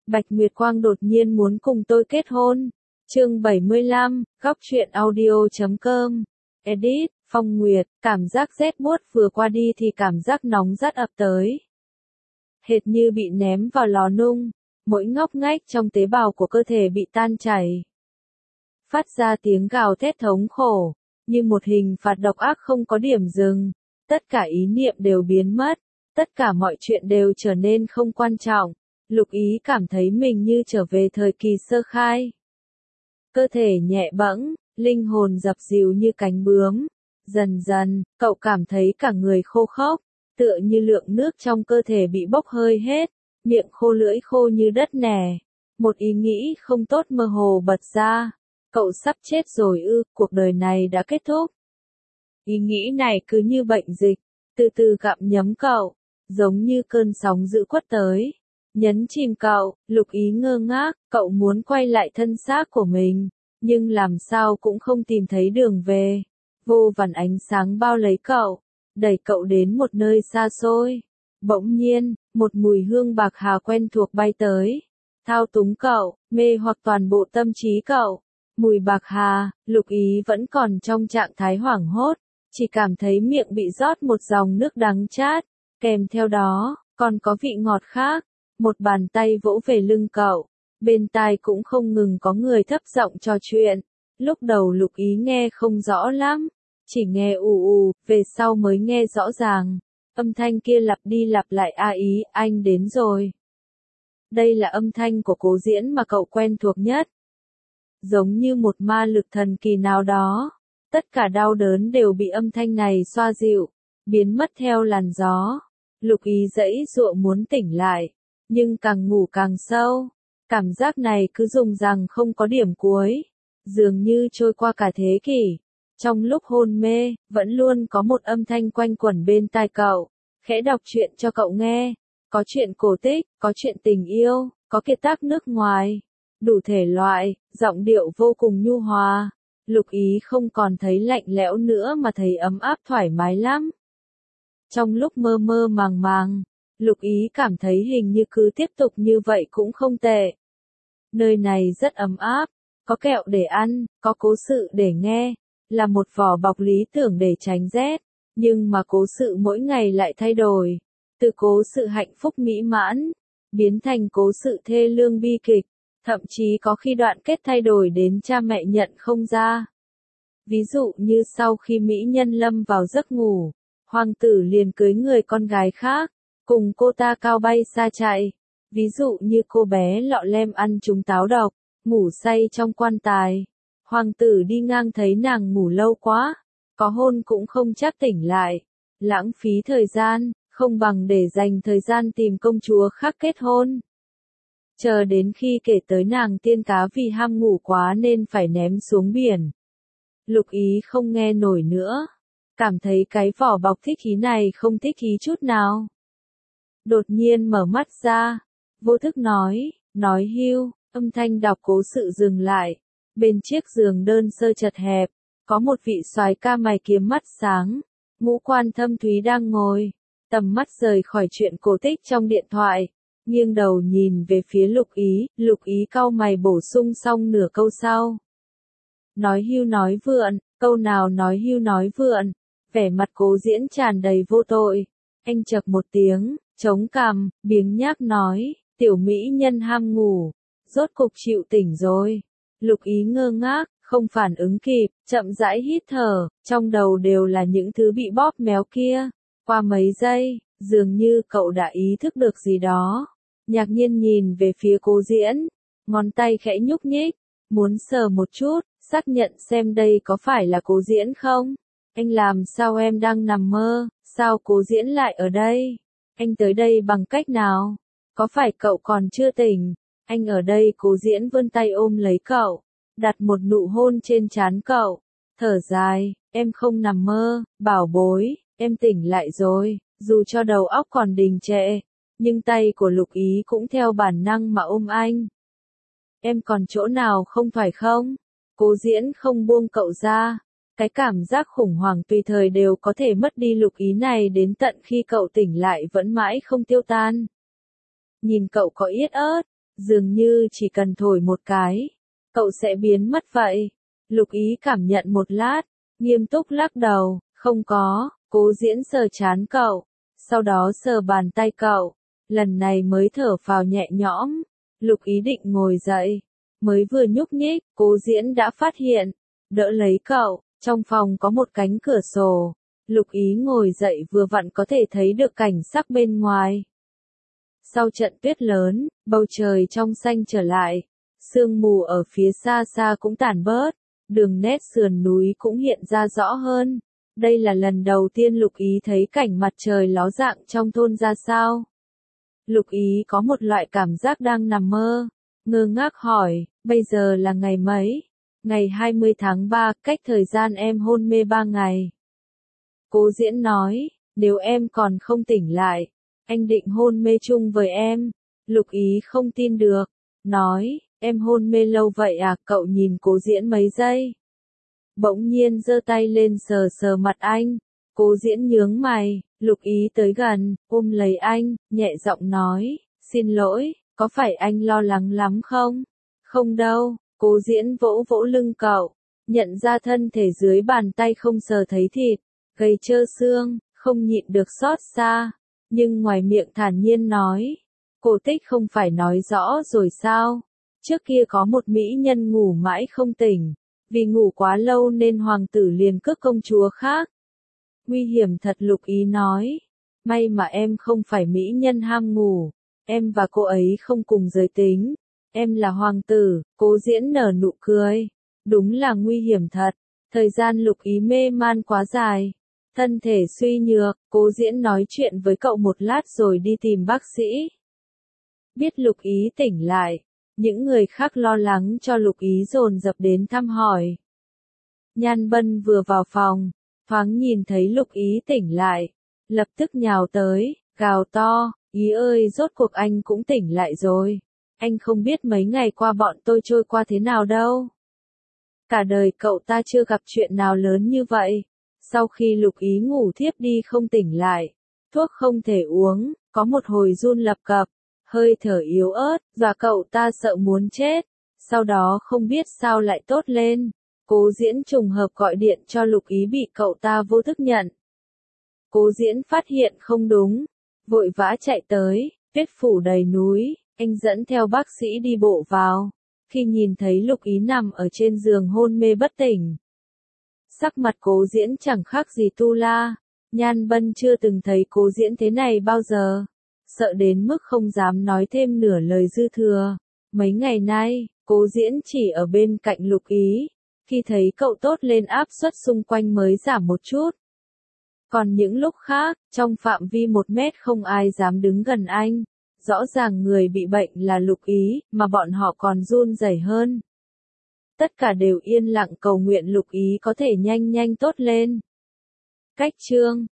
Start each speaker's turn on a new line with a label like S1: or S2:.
S1: Bạch Nguyệt Quang đột nhiên muốn cùng tôi kết hôn. Chương 75, góc truyện audio.com. Edit, Phong Nguyệt, cảm giác rét buốt vừa qua đi thì cảm giác nóng rát ập tới. Hệt như bị ném vào lò nung, mỗi ngóc ngách trong tế bào của cơ thể bị tan chảy. Phát ra tiếng gào thét thống khổ, như một hình phạt độc ác không có điểm dừng. Tất cả ý niệm đều biến mất, tất cả mọi chuyện đều trở nên không quan trọng. Lục Ý cảm thấy mình như trở về thời kỳ sơ khai. Cơ thể nhẹ bẫng, linh hồn dập dìu như cánh bướm. Dần dần, cậu cảm thấy cả người khô khốc, tựa như lượng nước trong cơ thể bị bốc hơi hết, miệng khô lưỡi khô như đất nẻ. Một ý nghĩ không tốt mơ hồ bật ra. Cậu sắp chết rồi ư, cuộc đời này đã kết thúc. Ý nghĩ này cứ như bệnh dịch, từ từ gặm nhấm cậu, giống như cơn sóng dữ quất tới. Nhấn chìm cậu, Lục Ý ngơ ngác, cậu muốn quay lại thân xác của mình, nhưng làm sao cũng không tìm thấy đường về. Vô vàn ánh sáng bao lấy cậu, đẩy cậu đến một nơi xa xôi. Bỗng nhiên, một mùi hương bạc hà quen thuộc bay tới, thao túng cậu, mê hoặc toàn bộ tâm trí cậu. Mùi bạc hà, Lục Ý vẫn còn trong trạng thái hoảng hốt, chỉ cảm thấy miệng bị rót một dòng nước đắng chát, kèm theo đó, còn có vị ngọt khác. Một bàn tay vỗ về lưng cậu, bên tai cũng không ngừng có người thấp giọng trò chuyện. Lúc đầu Lục Ý nghe không rõ lắm, chỉ nghe ù ù, về sau mới nghe rõ ràng. Âm thanh kia lặp đi lặp lại: "A Ý, anh đến rồi." Đây là âm thanh của Cố Diễn mà cậu quen thuộc nhất. Giống như một ma lực thần kỳ nào đó, tất cả đau đớn đều bị âm thanh này xoa dịu, biến mất theo làn gió. Lục Ý giãy giụa muốn tỉnh lại, nhưng càng ngủ càng sâu. Cảm giác này cứ dùng rằng không có điểm cuối, dường như trôi qua cả thế kỷ. Trong lúc hôn mê, vẫn luôn có một âm thanh quanh quẩn bên tai cậu, khẽ đọc truyện cho cậu nghe. Có chuyện cổ tích, có chuyện tình yêu, có kiệt tác nước ngoài, đủ thể loại, giọng điệu vô cùng nhu hòa. Lục Ý không còn thấy lạnh lẽo nữa mà thấy ấm áp thoải mái lắm. Trong lúc mơ mơ màng màng, Lục Ý cảm thấy hình như cứ tiếp tục như vậy cũng không tệ. Nơi này rất ấm áp, có kẹo để ăn, có cố sự để nghe, là một vỏ bọc lý tưởng để tránh rét, nhưng mà cố sự mỗi ngày lại thay đổi, từ cố sự hạnh phúc mỹ mãn, biến thành cố sự thê lương bi kịch, thậm chí có khi đoạn kết thay đổi đến cha mẹ nhận không ra. Ví dụ như sau khi mỹ nhân lâm vào giấc ngủ, hoàng tử liền cưới người con gái khác, cùng cô ta cao bay xa chạy. Ví dụ như cô bé lọ lem ăn trúng táo độc, ngủ say trong quan tài. Hoàng tử đi ngang thấy nàng ngủ lâu quá, có hôn cũng không chắc tỉnh lại. Lãng phí thời gian, không bằng để dành thời gian tìm công chúa khác kết hôn. Chờ đến khi kể tới nàng tiên cá vì ham ngủ quá nên phải ném xuống biển. Lục Ý không nghe nổi nữa, cảm thấy cái vỏ bọc thích ý này không thích ý chút nào. Đột nhiên mở mắt ra, vô thức nói hưu, âm thanh đọc cố sự dừng lại. Bên chiếc giường đơn sơ chật hẹp, có một vị soái ca mày kiếm mắt sáng, ngũ quan thâm thúy đang ngồi, tầm mắt rời khỏi chuyện cổ tích trong điện thoại, nghiêng đầu nhìn về phía Lục Ý cau mày bổ sung xong nửa câu sau. Nói hưu nói vượn, câu nào nói hưu nói vượn, vẻ mặt Cố Diễn tràn đầy vô tội. Anh chậc một tiếng, chống cằm, biếng nhác nói, tiểu mỹ nhân ham ngủ, rốt cục chịu tỉnh rồi. Lục Ý ngơ ngác, không phản ứng kịp, chậm rãi hít thở, trong đầu đều là những thứ bị bóp méo kia. Qua mấy giây, dường như cậu đã ý thức được gì đó. Ngạc nhiên nhìn về phía Cố Diễn, ngón tay khẽ nhúc nhích, muốn sờ một chút, xác nhận xem đây có phải là Cố Diễn không. Anh làm sao em đang nằm mơ, sao Cố Diễn lại ở đây? Anh tới đây bằng cách nào? Có phải cậu còn chưa tỉnh? Anh ở đây. Cố Diễn vươn tay ôm lấy cậu, đặt một nụ hôn trên trán cậu, thở dài, em không nằm mơ, bảo bối, em tỉnh lại rồi. Dù cho đầu óc còn đình trệ, nhưng tay của Lục Ý cũng theo bản năng mà ôm anh. Em còn chỗ nào không phải không? Cố Diễn không buông cậu ra. Cái cảm giác khủng hoảng tùy thời đều có thể mất đi Lục Ý này đến tận khi cậu tỉnh lại vẫn mãi không tiêu tan. Nhìn cậu có yết ớt, Dường như chỉ cần thổi một cái, cậu sẽ biến mất vậy. Lục Ý cảm nhận một lát, nghiêm túc lắc đầu, không có. Cố Diễn sờ trán cậu, sau đó sờ bàn tay cậu, lần này mới thở phào nhẹ nhõm. Lục Ý định ngồi dậy, mới vừa nhúc nhích, Cố Diễn đã phát hiện, đỡ lấy cậu. Trong phòng có một cánh cửa sổ, Lục Ý ngồi dậy vừa vặn có thể thấy được cảnh sắc bên ngoài. Sau trận tuyết lớn, bầu trời trong xanh trở lại, sương mù ở phía xa xa cũng tản bớt, đường nét sườn núi cũng hiện ra rõ hơn. Đây là lần đầu tiên Lục Ý thấy cảnh mặt trời ló dạng trong thôn ra sao. Lục Ý có một loại cảm giác đang nằm mơ, ngơ ngác hỏi, bây giờ là ngày mấy? Ngày 20 tháng 3, cách thời gian em hôn mê 3 ngày. Cố Diễn nói, nếu em còn không tỉnh lại, anh định hôn mê chung với em. Lục Ý không tin được, nói, em hôn mê lâu vậy à? Cậu nhìn Cố Diễn mấy giây. Bỗng nhiên giơ tay lên sờ sờ mặt anh. Cố Diễn nhướng mày, Lục Ý tới gần, ôm lấy anh, nhẹ giọng nói, xin lỗi, có phải anh lo lắng lắm không? Không đâu. Cố Diễn vỗ vỗ lưng cậu, nhận ra thân thể dưới bàn tay không sờ thấy thịt, gầy trơ xương, không nhịn được xót xa, nhưng ngoài miệng thản nhiên nói, cổ tích không phải nói rõ rồi sao? Trước kia có một mỹ nhân ngủ mãi không tỉnh, vì ngủ quá lâu nên hoàng tử liền cướp công chúa khác. Nguy hiểm thật. Lục Ý nói, may mà em không phải mỹ nhân ham ngủ, em và cô ấy không cùng giới tính. Em là hoàng tử. Cố Diễn nở nụ cười. Đúng là nguy hiểm thật. Thời gian Lục Ý mê man quá dài. Thân thể suy nhược, Cố Diễn nói chuyện với cậu một lát rồi đi tìm bác sĩ. Biết Lục Ý tỉnh lại, những người khác lo lắng cho Lục Ý dồn dập đến thăm hỏi. Nhan Bân vừa vào phòng, thoáng nhìn thấy Lục Ý tỉnh lại, lập tức nhào tới, gào to, Ý ơi rốt cuộc anh cũng tỉnh lại rồi. Anh không biết mấy ngày qua bọn tôi trôi qua thế nào đâu. Cả đời cậu ta chưa gặp chuyện nào lớn như vậy. Sau khi Lục Ý ngủ thiếp đi không tỉnh lại, thuốc không thể uống, có một hồi run lập cập, hơi thở yếu ớt, dọa cậu ta sợ muốn chết. Sau đó không biết sao lại tốt lên. Cố Diễn trùng hợp gọi điện cho Lục Ý bị cậu ta vô thức nhận. Cố Diễn phát hiện không đúng, vội vã chạy tới, tuyết phủ đầy núi. Anh dẫn theo bác sĩ đi bộ vào, khi nhìn thấy Lục Ý nằm ở trên giường hôn mê bất tỉnh. Sắc mặt Cố Diễn chẳng khác gì tu la, Nhan Bân chưa từng thấy Cố Diễn thế này bao giờ, sợ đến mức không dám nói thêm nửa lời dư thừa. Mấy ngày nay, Cố Diễn chỉ ở bên cạnh Lục Ý, khi thấy cậu tốt lên áp suất xung quanh mới giảm một chút. Còn những lúc khác, trong phạm vi 1 mét không ai dám đứng gần anh. Rõ ràng người bị bệnh là Lục Ý, mà bọn họ còn run rẩy hơn. Tất cả đều yên lặng cầu nguyện Lục Ý có thể nhanh nhanh tốt lên. Cách chương